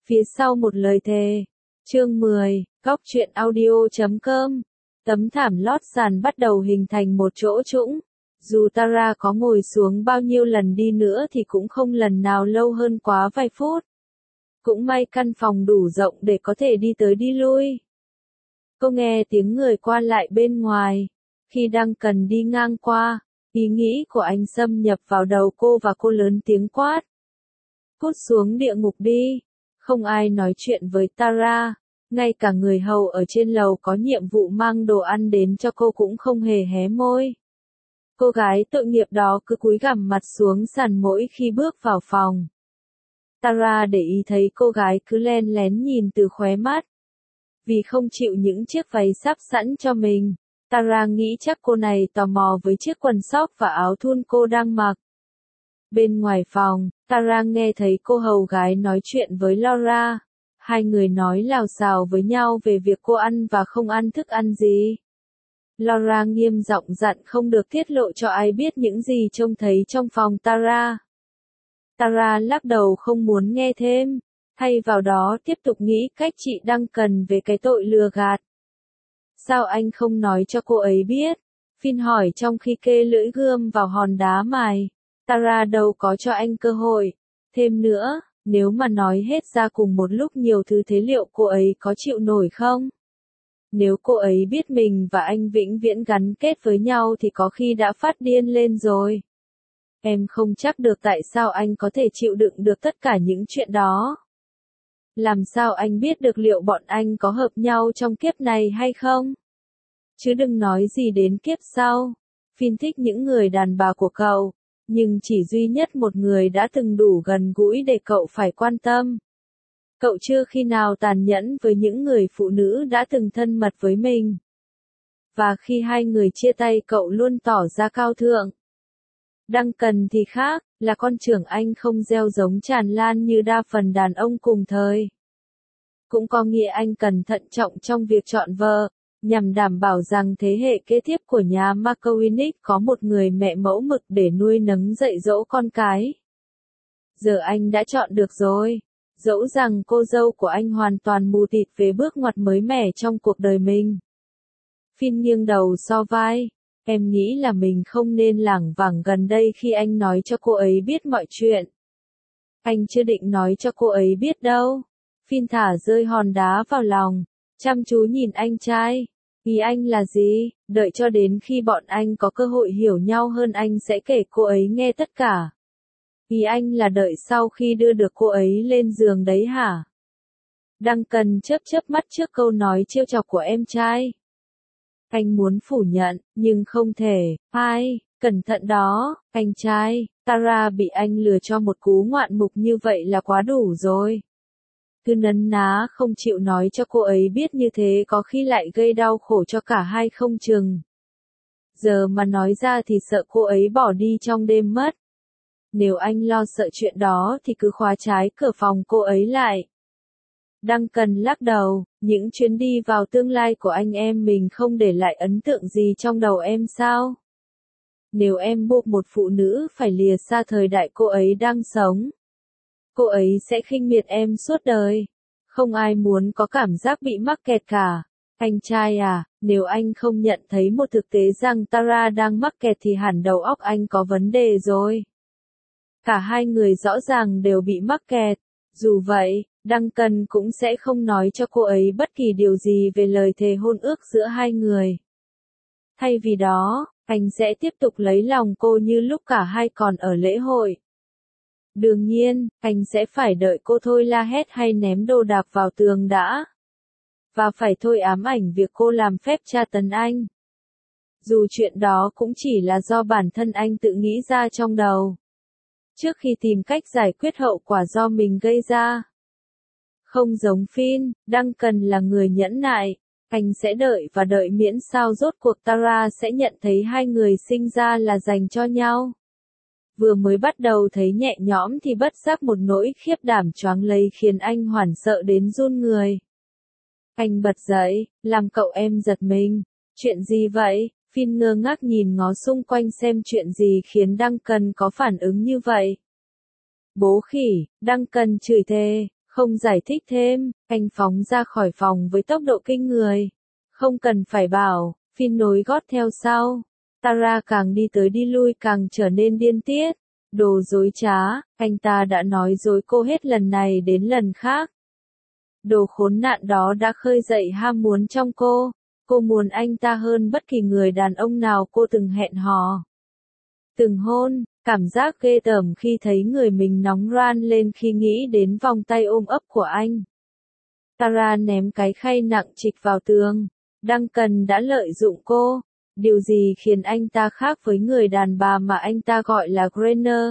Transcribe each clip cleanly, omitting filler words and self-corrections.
Phía sau một lời thề. Chương 10, Góc truyện audio.com. Tấm thảm lót sàn bắt đầu hình thành một chỗ trũng. Dù Tara có ngồi xuống bao nhiêu lần đi nữa thì cũng không lần nào lâu hơn quá vài phút. Cũng may căn phòng đủ rộng để có thể đi tới đi lui. Cô nghe tiếng người qua lại bên ngoài. Khi đang cần đi ngang qua, ý nghĩ của anh xâm nhập vào đầu cô và cô lớn tiếng quát. Cút xuống địa ngục đi. Không ai nói chuyện với Tara. Ngay cả người hầu ở trên lầu có nhiệm vụ mang đồ ăn đến cho cô cũng không hề hé môi. Cô gái tội nghiệp đó cứ cúi gằm mặt xuống sàn mỗi khi bước vào phòng. Tara để ý thấy cô gái cứ len lén nhìn từ khóe mắt. Vì không chịu những chiếc váy sắp sẵn cho mình, Tara nghĩ chắc cô này tò mò với chiếc quần sóc và áo thun cô đang mặc. Bên ngoài phòng, Tara nghe thấy cô hầu gái nói chuyện với Laura. Hai người nói lào xào với nhau về việc cô ăn và không ăn thức ăn gì. Laura nghiêm giọng dặn không được tiết lộ cho ai biết những gì trông thấy trong phòng Tara. Tara lắc đầu không muốn nghe thêm, thay vào đó tiếp tục nghĩ cách chị đang cần về cái tội lừa gạt. Sao anh không nói cho cô ấy biết? Finn hỏi trong khi kê lưỡi gươm vào hòn đá mài. Tara đâu có cho anh cơ hội. Thêm nữa, nếu mà nói hết ra cùng một lúc nhiều thứ thế liệu cô ấy có chịu nổi không? Nếu cô ấy biết mình và anh vĩnh viễn gắn kết với nhau thì có khi đã phát điên lên rồi. Em không chắc được tại sao anh có thể chịu đựng được tất cả những chuyện đó. Làm sao anh biết được liệu bọn anh có hợp nhau trong kiếp này hay không? Chứ đừng nói gì đến kiếp sau. Finn thích những người đàn bà của cậu, nhưng chỉ duy nhất một người đã từng đủ gần gũi để cậu phải quan tâm. Cậu chưa khi nào tàn nhẫn với những người phụ nữ đã từng thân mật với mình. Và khi hai người chia tay cậu luôn tỏ ra cao thượng. Duncan thì khác, là con trưởng anh không gieo giống tràn lan như đa phần đàn ông cùng thời. Cũng có nghĩa anh cần thận trọng trong việc chọn vợ, nhằm đảm bảo rằng thế hệ kế tiếp của nhà McCormick có một người mẹ mẫu mực để nuôi nấng dạy dỗ con cái. Giờ anh đã chọn được rồi. Dẫu rằng cô dâu của anh hoàn toàn mù tịt về bước ngoặt mới mẻ trong cuộc đời mình. Finn nghiêng đầu so vai. Em nghĩ là mình không nên lảng vảng gần đây khi anh nói cho cô ấy biết mọi chuyện. Anh chưa định nói cho cô ấy biết đâu. Finn thả rơi hòn đá vào lòng, chăm chú nhìn anh trai. Ý anh là gì? Đợi cho đến khi bọn anh có cơ hội hiểu nhau hơn anh sẽ kể cô ấy nghe tất cả. Ý anh là đợi sau khi đưa được cô ấy lên giường đấy hả? Duncan chớp chớp mắt trước câu nói trêu chọc của em trai. Anh muốn phủ nhận, nhưng không thể. Ai, cẩn thận đó, anh trai. Tara bị anh lừa cho một cú ngoạn mục như vậy là quá đủ rồi. Cứ nấn ná không chịu nói cho cô ấy biết như thế có khi lại gây đau khổ cho cả hai không chừng. Giờ mà nói ra thì sợ cô ấy bỏ đi trong đêm mất. Nếu anh lo sợ chuyện đó thì cứ khóa trái cửa phòng cô ấy lại. Duncan lắc đầu, những chuyến đi vào tương lai của anh em mình không để lại ấn tượng gì trong đầu em sao? Nếu em buộc một phụ nữ phải lìa xa thời đại cô ấy đang sống, cô ấy sẽ khinh miệt em suốt đời. Không ai muốn có cảm giác bị mắc kẹt cả. Anh trai à, nếu anh không nhận thấy một thực tế rằng Tara đang mắc kẹt thì hẳn đầu óc anh có vấn đề rồi. Cả hai người rõ ràng đều bị mắc kẹt. Dù vậy, Duncan cũng sẽ không nói cho cô ấy bất kỳ điều gì về lời thề hôn ước giữa hai người. Thay vì đó, anh sẽ tiếp tục lấy lòng cô như lúc cả hai còn ở lễ hội. Đương nhiên, anh sẽ phải đợi cô thôi la hét hay ném đồ đạc vào tường đã. Và phải thôi ám ảnh việc cô làm phép tra tấn anh. Dù chuyện đó cũng chỉ là do bản thân anh tự nghĩ ra trong đầu. Trước khi tìm cách giải quyết hậu quả do mình gây ra. Không giống Finn, Duncan là người nhẫn nại. Anh sẽ đợi và đợi miễn sao rốt cuộc Tara sẽ nhận thấy hai người sinh ra là dành cho nhau. Vừa mới bắt đầu thấy nhẹ nhõm thì bất giác một nỗi khiếp đảm choáng lấy khiến anh hoảng sợ đến run người. Anh bật dậy, làm cậu em giật mình. Chuyện gì vậy? Finn ngơ ngác nhìn ngó xung quanh xem chuyện gì khiến Duncan có phản ứng như vậy. Bố khỉ, Duncan chửi thề, Không giải thích thêm, anh phóng ra khỏi phòng với tốc độ kinh người. Không cần phải bảo, Finn nối gót theo sau. Tara càng đi tới đi lui càng trở nên điên tiết. Đồ dối trá, anh ta đã nói dối cô hết lần này đến lần khác. Đồ khốn nạn đó đã khơi dậy ham muốn trong cô. Cô muốn anh ta hơn bất kỳ người đàn ông nào cô từng hẹn hò. Từng hôn, cảm giác ghê tởm khi thấy người mình nóng ran lên khi nghĩ đến vòng tay ôm ấp của anh. Tara ném cái khay nặng trịch vào tường. Duncan đã lợi dụng cô. Điều gì khiến anh ta khác với người đàn bà mà anh ta gọi là Grainer?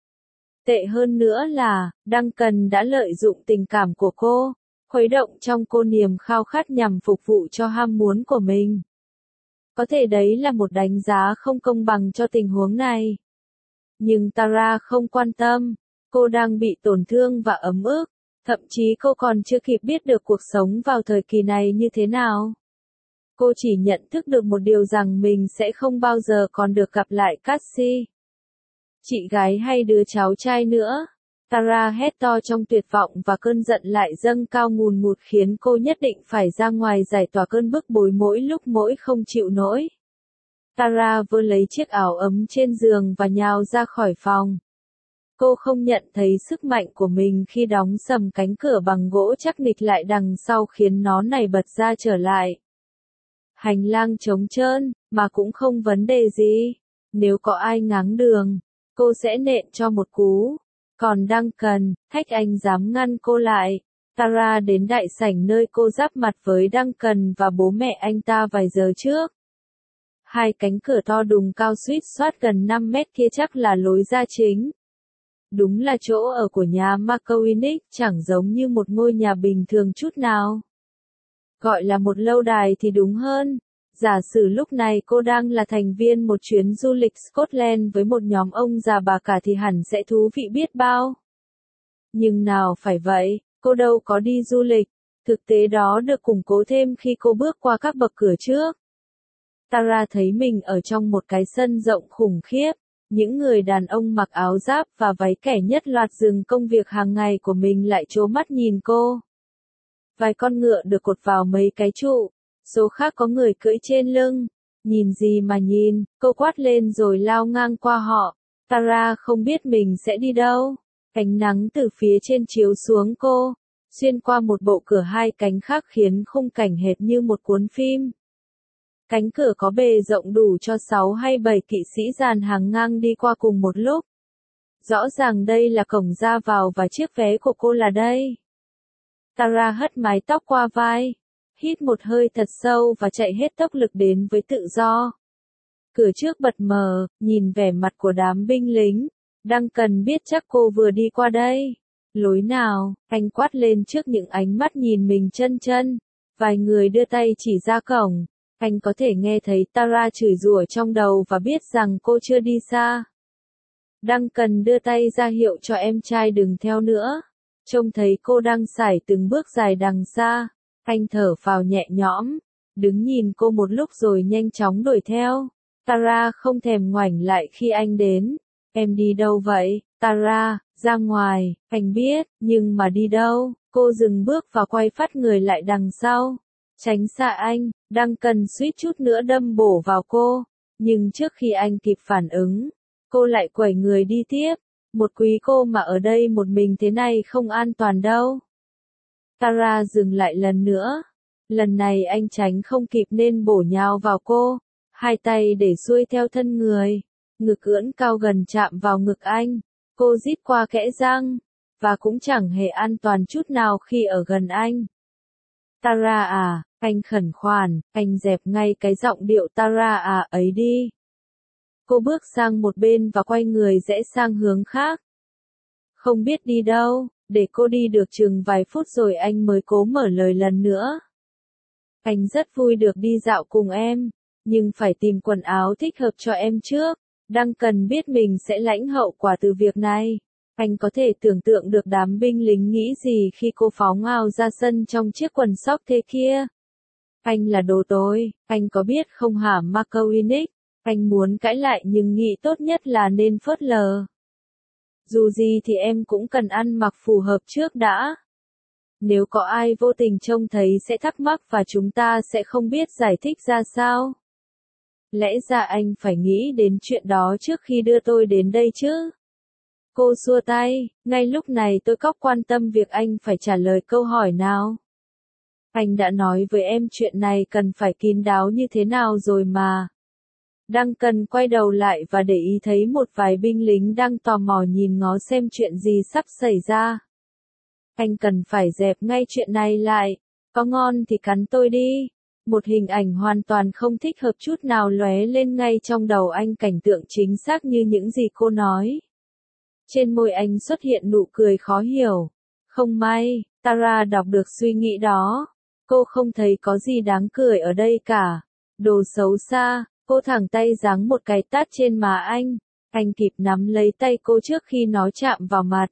Tệ hơn nữa là, Duncan đã lợi dụng tình cảm của cô, khuấy động trong cô niềm khao khát nhằm phục vụ cho ham muốn của mình. Có thể đấy là một đánh giá không công bằng cho tình huống này. Nhưng Tara không quan tâm, cô đang bị tổn thương và ấm ức, thậm chí cô còn chưa kịp biết được cuộc sống vào thời kỳ này như thế nào. Cô chỉ nhận thức được một điều rằng mình sẽ không bao giờ còn được gặp lại Cassie, chị gái hay đứa cháu trai nữa. Tara hét to trong tuyệt vọng và cơn giận lại dâng cao ngùn ngụt khiến cô nhất định phải ra ngoài giải tỏa cơn bức bối mỗi lúc mỗi không chịu nổi. Tara vơ lấy chiếc áo ấm trên giường và nhào ra khỏi phòng. Cô không nhận thấy sức mạnh của mình khi đóng sầm cánh cửa bằng gỗ chắc nịch lại đằng sau khiến nó nảy bật ra trở lại. Hành lang trống trơn, mà cũng không vấn đề gì. Nếu có ai ngáng đường, cô sẽ nện cho một cú. Còn Duncan, thách anh dám ngăn cô lại. Tara đến đại sảnh nơi cô giáp mặt với Duncan và bố mẹ anh ta vài giờ trước. Hai cánh cửa to đùng cao suýt soát gần 5 mét kia chắc là lối ra chính. Đúng là chỗ ở của nhà McCormick, chẳng giống như một ngôi nhà bình thường chút nào. Gọi là một lâu đài thì đúng hơn. Giả sử lúc này cô đang là thành viên một chuyến du lịch Scotland với một nhóm ông già bà cả thì hẳn sẽ thú vị biết bao. Nhưng nào phải vậy, cô đâu có đi du lịch. Thực tế đó được củng cố thêm khi cô bước qua các bậc cửa trước. Tara thấy mình ở trong một cái sân rộng khủng khiếp. Những người đàn ông mặc áo giáp và váy kẻ nhất loạt dừng công việc hàng ngày của mình lại trố mắt nhìn cô. Vài con ngựa được cột vào mấy cái trụ, số khác có người cưỡi trên lưng. Nhìn gì mà nhìn, cô quát lên rồi lao ngang qua họ. Tara không biết mình sẽ đi đâu. Ánh nắng từ phía trên chiếu xuống cô, xuyên qua một bộ cửa hai cánh khác khiến khung cảnh hệt như một cuốn phim. Cánh cửa có bề rộng đủ cho 6 hay 7 kỵ sĩ dàn hàng ngang đi qua cùng một lúc. Rõ ràng đây là cổng ra vào và chiếc vé của cô là đây. Tara hất mái tóc qua vai, hít một hơi thật sâu và chạy hết tốc lực đến với tự do. Cửa trước bật mở, nhìn vẻ mặt của đám binh lính. Duncan biết chắc cô vừa đi qua đây. Lối nào, anh quát lên trước những ánh mắt nhìn mình chân chân. Vài người đưa tay chỉ ra cổng. Anh có thể nghe thấy Tara chửi rủa trong đầu và biết rằng cô chưa đi xa. Duncan đưa tay ra hiệu cho em trai đừng theo nữa. Trông thấy cô đang sải từng bước dài đằng xa. Anh thở phào nhẹ nhõm. Đứng nhìn cô một lúc rồi nhanh chóng đuổi theo. Tara không thèm ngoảnh lại khi anh đến. Em đi đâu vậy, Tara? Ra ngoài, anh biết, nhưng mà đi đâu? Cô dừng bước và quay phát người lại đằng sau. Tránh xa anh, Duncan suýt chút nữa đâm bổ vào cô. Nhưng trước khi anh kịp phản ứng, cô lại quẩy người đi tiếp. Một quý cô mà ở đây một mình thế này không an toàn đâu. Tara dừng lại lần nữa. Lần này anh tránh không kịp nên bổ nhào vào cô. Hai tay để xuôi theo thân người. Ngực ưỡn cao gần chạm vào ngực anh. Cô rít qua kẽ răng. Và cũng chẳng hề an toàn chút nào khi ở gần anh. Tara à, anh khẩn khoản, anh dẹp ngay cái giọng điệu Tara à ấy đi. Cô bước sang một bên và quay người rẽ sang hướng khác. Không biết đi đâu, để cô đi được chừng vài phút rồi anh mới cố mở lời lần nữa. Anh rất vui được đi dạo cùng em, nhưng phải tìm quần áo thích hợp cho em trước. Duncan biết mình sẽ lãnh hậu quả từ việc này. Anh có thể tưởng tượng được đám binh lính nghĩ gì khi cô phóng ào ra sân trong chiếc quần sóc thế kia. Anh là đồ tối, anh có biết không hả McCormick? Anh muốn cãi lại nhưng nghĩ tốt nhất là nên phớt lờ. Dù gì thì em cũng cần ăn mặc phù hợp trước đã. Nếu có ai vô tình trông thấy sẽ thắc mắc và chúng ta sẽ không biết giải thích ra sao. Lẽ ra anh phải nghĩ đến chuyện đó trước khi đưa tôi đến đây chứ. Cô xua tay, ngay lúc này tôi có quan tâm việc anh phải trả lời câu hỏi nào. Anh đã nói với em chuyện này cần phải kín đáo như thế nào rồi mà. Duncan quay đầu lại và để ý thấy một vài binh lính đang tò mò nhìn ngó xem chuyện gì sắp xảy ra. Anh cần phải dẹp ngay chuyện này lại, có ngon thì cắn tôi đi. Một hình ảnh hoàn toàn không thích hợp chút nào lóe lên ngay trong đầu anh, cảnh tượng chính xác như những gì cô nói. Trên môi anh xuất hiện nụ cười khó hiểu. Không may, Tara đọc được suy nghĩ đó. Cô không thấy có gì đáng cười ở đây cả. Đồ xấu xa, cô thẳng tay giáng một cái tát trên má anh. Anh kịp nắm lấy tay cô trước khi nó chạm vào mặt.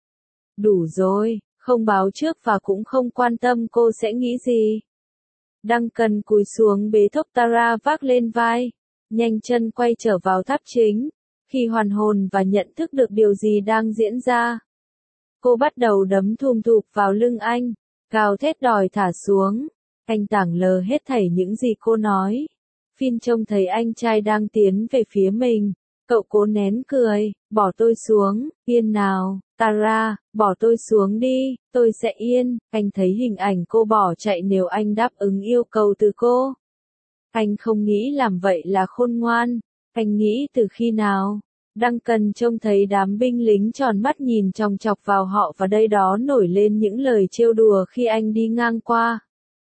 Đủ rồi, không báo trước và cũng không quan tâm cô sẽ nghĩ gì. Duncan cúi xuống bế thốc Tara vác lên vai, nhanh chân quay trở vào tháp chính. Khi hoàn hồn và nhận thức được điều gì đang diễn ra, cô bắt đầu đấm thùm thụp vào lưng anh, gào thét đòi thả xuống. Anh tảng lờ hết thảy những gì cô nói. Finn trông thấy anh trai đang tiến về phía mình. Cậu cố nén cười, bỏ tôi xuống, yên nào, Tara, bỏ tôi xuống đi, tôi sẽ yên. Anh thấy hình ảnh cô bỏ chạy nếu anh đáp ứng yêu cầu từ cô. Anh không nghĩ làm vậy là khôn ngoan. Anh nghĩ từ khi nào? Duncan trông thấy đám binh lính tròn mắt nhìn chòng chọc vào họ và đây đó nổi lên những lời trêu đùa khi anh đi ngang qua.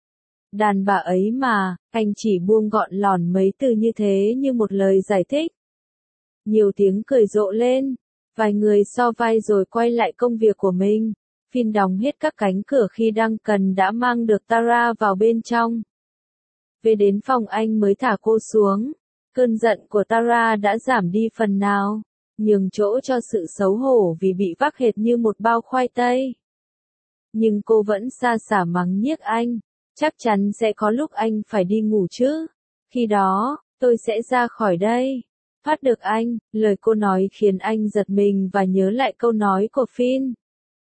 Đàn bà ấy mà, anh chỉ buông gọn lỏn mấy từ như thế như một lời giải thích. Nhiều tiếng cười rộ lên, vài người so vai rồi quay lại công việc của mình. Finn đóng hết các cánh cửa khi Duncan đã mang được Tara vào bên trong. Về đến phòng anh mới thả cô xuống. Cơn giận của Tara đã giảm đi phần nào, nhường chỗ cho sự xấu hổ vì bị vác hệt như một bao khoai tây. Nhưng cô vẫn sa sả mắng nhiếc anh, chắc chắn sẽ có lúc anh phải đi ngủ chứ. Khi đó, tôi sẽ ra khỏi đây. Phát được anh, lời cô nói khiến anh giật mình và nhớ lại câu nói của Finn.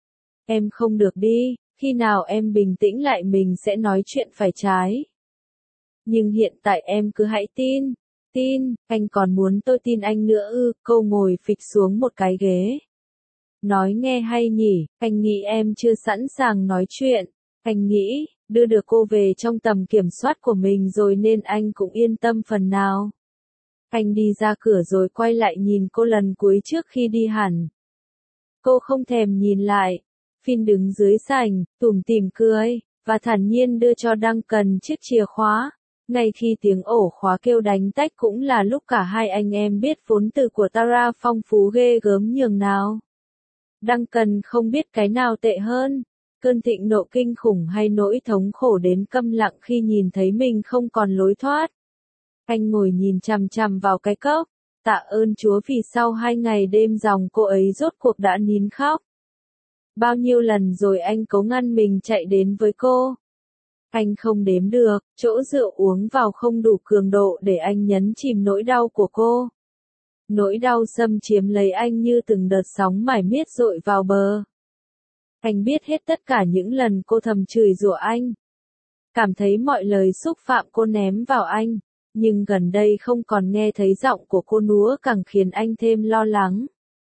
Em không được đi, khi nào em bình tĩnh lại mình sẽ nói chuyện phải trái. Nhưng hiện tại em cứ hãy tin. Tin, anh còn muốn tôi tin anh nữa ư? Cô ngồi phịch xuống một cái ghế. Nói nghe hay nhỉ, anh nghĩ em chưa sẵn sàng nói chuyện. Anh nghĩ, đưa được cô về trong tầm kiểm soát của mình rồi nên anh cũng yên tâm phần nào. Anh đi ra cửa rồi quay lại nhìn cô lần cuối trước khi đi hẳn. Cô không thèm nhìn lại. Finn đứng dưới sảnh, tủm tỉm cười, và thản nhiên đưa cho Duncan chiếc chìa khóa. Ngay khi tiếng ổ khóa kêu đánh tách cũng là lúc cả hai anh em biết vốn từ của Tara phong phú ghê gớm nhường nào. Duncan không biết cái nào tệ hơn, cơn thịnh nộ kinh khủng hay nỗi thống khổ đến câm lặng khi nhìn thấy mình không còn lối thoát. Anh ngồi nhìn chằm chằm vào cái cốc, tạ ơn Chúa vì sau 2 ngày đêm dòng cô ấy rốt cuộc đã nín khóc. Bao nhiêu lần rồi anh cố ngăn mình chạy đến với cô. Anh không đếm được, chỗ rượu uống vào không đủ cường độ để anh nhấn chìm nỗi đau của cô. Nỗi đau xâm chiếm lấy anh như từng đợt sóng mải miết dội vào bờ. Anh biết hết tất cả những lần cô thầm chửi rủa anh. Cảm thấy mọi lời xúc phạm cô ném vào anh, nhưng gần đây không còn nghe thấy giọng của cô nữa càng khiến anh thêm lo lắng.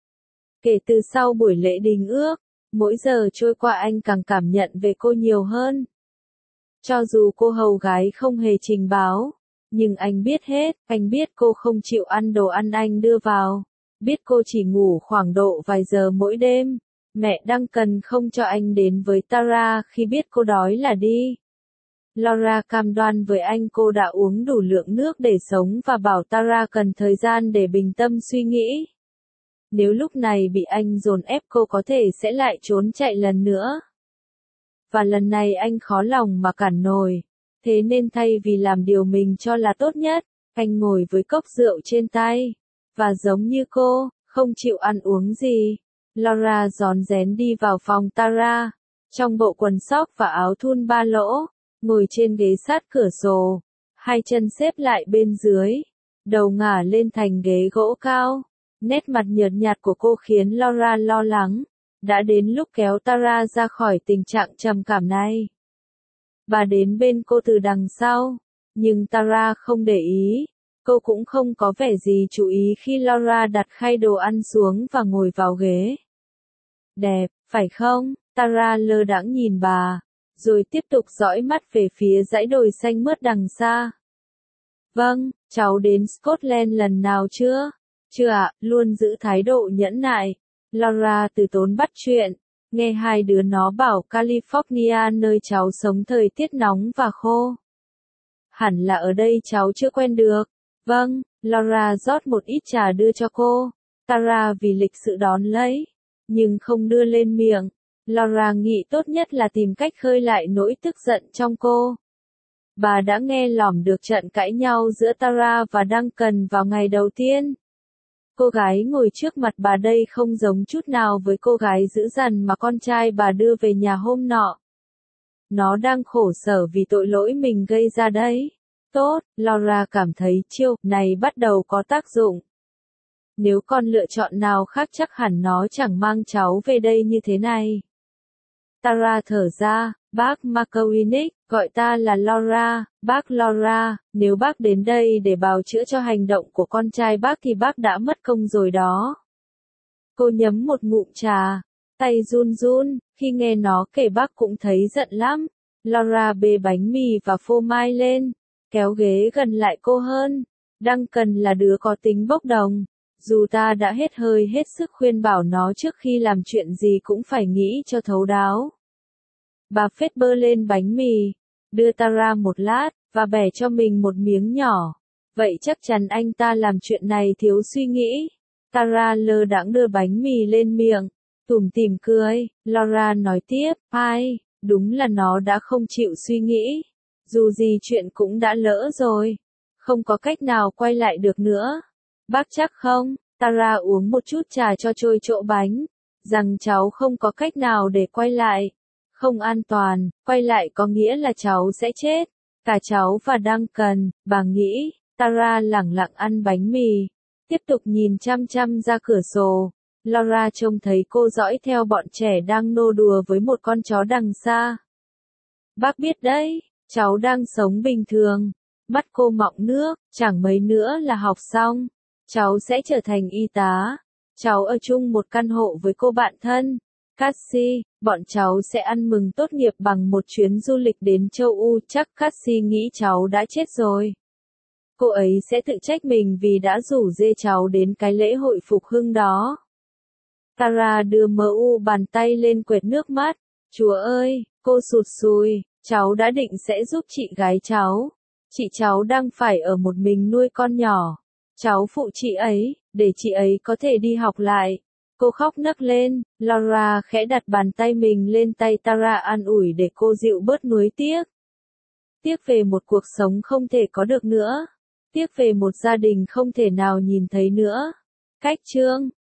Kể từ sau buổi lễ đính ước, mỗi giờ trôi qua anh càng cảm nhận về cô nhiều hơn. Cho dù cô hầu gái không hề trình báo, nhưng anh biết hết, anh biết cô không chịu ăn đồ ăn anh đưa vào, biết cô chỉ ngủ khoảng độ vài giờ mỗi đêm. Mẹ Duncan không cho anh đến với Tara khi biết cô đói là đi. Laura cam đoan với anh cô đã uống đủ lượng nước để sống và bảo Tara cần thời gian để bình tâm suy nghĩ. Nếu lúc này bị anh dồn ép cô có thể sẽ lại trốn chạy lần nữa. Và lần này anh khó lòng mà cản nổi. Thế nên thay vì làm điều mình cho là tốt nhất, anh ngồi với cốc rượu trên tay. Và giống như cô, không chịu ăn uống gì. Laura rón rén đi vào phòng Tara, trong bộ quần sóc và áo thun ba lỗ, ngồi trên ghế sát cửa sổ, hai chân xếp lại bên dưới, đầu ngả lên thành ghế gỗ cao. Nét mặt nhợt nhạt của cô khiến Laura lo lắng. đã đến lúc kéo Tara ra khỏi tình trạng trầm cảm này. Bà đến bên cô từ đằng sau, nhưng Tara không để ý. Cô cũng không có vẻ gì chú ý khi Laura đặt khay đồ ăn xuống và ngồi vào ghế. Đẹp, phải không? Tara lơ đãng nhìn bà, rồi tiếp tục dõi mắt về phía dãy đồi xanh mướt đằng xa. Vâng, cháu đến Scotland lần nào chưa? Chưa ạ, luôn giữ thái độ nhẫn nại. Laura từ tốn bắt chuyện, nghe hai đứa nó bảo California nơi cháu sống thời tiết nóng và khô. Hẳn là ở đây cháu chưa quen được. Vâng, Laura rót một ít trà đưa cho cô. Tara vì lịch sự đón lấy, nhưng không đưa lên miệng. Laura nghĩ tốt nhất là tìm cách khơi lại nỗi tức giận trong cô. Bà đã nghe lỏm được trận cãi nhau giữa Tara và Duncan vào ngày đầu tiên. Cô gái ngồi trước mặt bà đây không giống chút nào với cô gái dữ dằn mà con trai bà đưa về nhà hôm nọ. Nó đang khổ sở vì tội lỗi mình gây ra đấy. Tốt, Laura cảm thấy chiêu này bắt đầu có tác dụng. Nếu con lựa chọn nào khác chắc hẳn nó chẳng mang cháu về đây như thế này. Tara thở ra, bác McCormick, gọi ta là Laura, bác Laura, nếu bác đến đây để bào chữa cho hành động của con trai bác thì bác đã mất công rồi đó. Cô nhấm một ngụm trà, tay run run, khi nghe nó kể bác cũng thấy giận lắm. Laura bê bánh mì và phô mai lên, kéo ghế gần lại cô hơn. Duncan là đứa có tính bốc đồng. Dù ta đã hết hơi hết sức khuyên bảo nó trước khi làm chuyện gì cũng phải nghĩ cho thấu đáo. Bà phết bơ lên bánh mì, đưa Tara một lát, và bẻ cho mình một miếng nhỏ. Vậy chắc chắn anh ta làm chuyện này thiếu suy nghĩ. Tara lơ đãng đưa bánh mì lên miệng, tủm tỉm cười. Laura nói tiếp, ai, đúng là nó đã không chịu suy nghĩ. Dù gì chuyện cũng đã lỡ rồi, không có cách nào quay lại được nữa. Bác chắc không? Tara uống một chút trà cho trôi chỗ bánh, rằng cháu không có cách nào để quay lại. Không an toàn, quay lại có nghĩa là cháu sẽ chết. Cả cháu và Duncan, bà nghĩ. Tara lẳng lặng ăn bánh mì, tiếp tục nhìn chăm chăm ra cửa sổ. Laura trông thấy cô dõi theo bọn trẻ đang nô đùa với một con chó đằng xa. Bác biết đấy, cháu đang sống bình thường. Mắt cô mọng nước, chẳng mấy nữa là học xong. Cháu sẽ trở thành y tá. Cháu ở chung một căn hộ với cô bạn thân, Cassie. Bọn cháu sẽ ăn mừng tốt nghiệp bằng một chuyến du lịch đến châu Âu. Chắc Cassie nghĩ cháu đã chết rồi. Cô ấy sẽ tự trách mình vì đã rủ dê cháu đến cái lễ hội phục hưng đó. Tara đưa mu bàn tay lên quệt nước mắt. Chúa ơi, cô sụt sùi. Cháu đã định sẽ giúp chị gái cháu. Chị cháu đang phải ở một mình nuôi con nhỏ. Cháu phụ chị ấy, để chị ấy có thể đi học lại. Cô khóc nấc lên. Laura khẽ đặt bàn tay mình lên tay Tara an ủi để cô dịu bớt nuối tiếc. Tiếc về một cuộc sống không thể có được nữa. Tiếc về một gia đình không thể nào nhìn thấy nữa. Cách chương